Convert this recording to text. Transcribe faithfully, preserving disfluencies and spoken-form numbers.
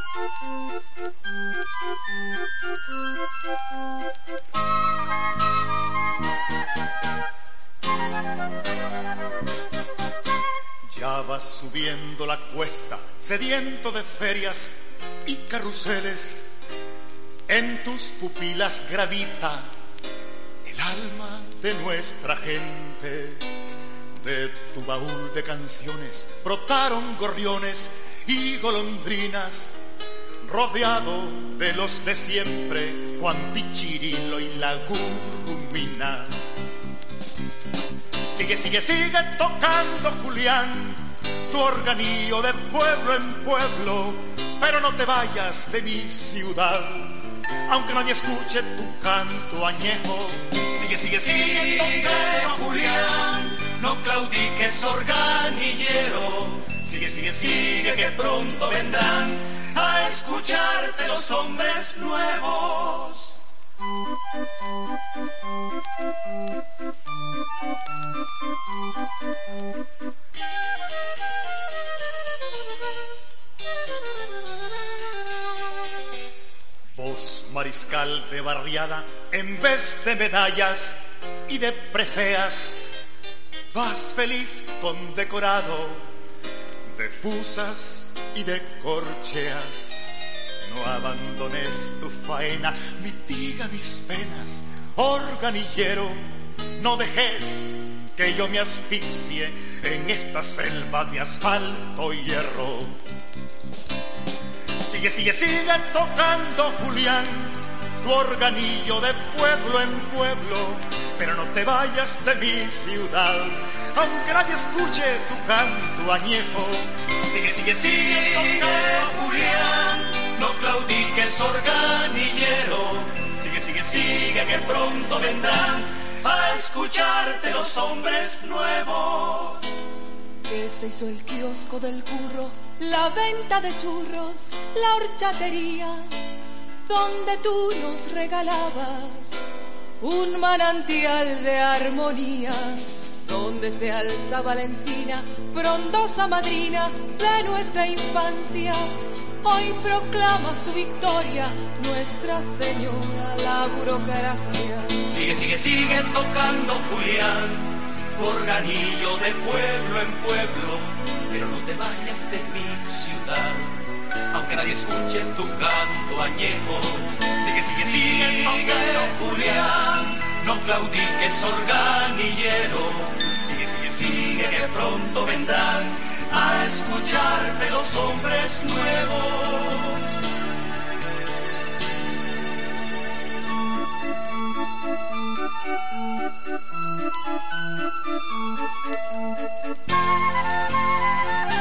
Ya vas subiendo la cuesta, sediento de ferias y carruseles. En tus pupilas gravita el alma de nuestra gente. De tu baúl de canciones brotaron gorriones y golondrinas, rodeado de los de siempre, Juan Pichirilo y la Gurrumina. Sigue, sigue, sigue tocando, Julián, tu organillo de pueblo en pueblo, pero no te vayas de mi ciudad, aunque nadie escuche tu canto añejo. Sigue, sigue, sigue tocando, Julián, no claudiques, organillero. Sigue, sigue, sigue, que pronto vendrán a escucharte los hombres nuevos. Vos, mariscal de barriada, en vez de medallas y de preseas, vas feliz condecorado de fusas y de corcheas. No abandones tu faena, mitiga mis penas, organillero. No dejes que yo me asfixie en esta selva de asfalto y hierro. Sigue, sigue, sigue tocando, Julián, tu organillo de pueblo en pueblo, pero no te vayas de mi ciudad, aunque nadie escuche tu canto añejo. Sigue, sigue, sigue tocando, Julián, no claudiques, organillero. Sigue, sigue, sigue, que pronto vendrán a escucharte los hombres nuevos. Que se hizo el kiosco del curro, la venta de churros, la horchatería, donde tú nos regalabas un manantial de armonía, donde se alzaba la encina, frondosa madrina de nuestra infancia. Hoy proclama su victoria Nuestra Señora la burocracia. Sigue, sigue, sigue tocando, Julián, tu organillo de pueblo en pueblo, pero no te vayas de mi ciudad, aunque nadie escuche tu canto añejo. Sigue, sigue, sigue tocando, Julián, no claudiques, organillero. Sigue, sigue, sigue, que pronto vendrán a escucharte los hombres nuevos. Thank you.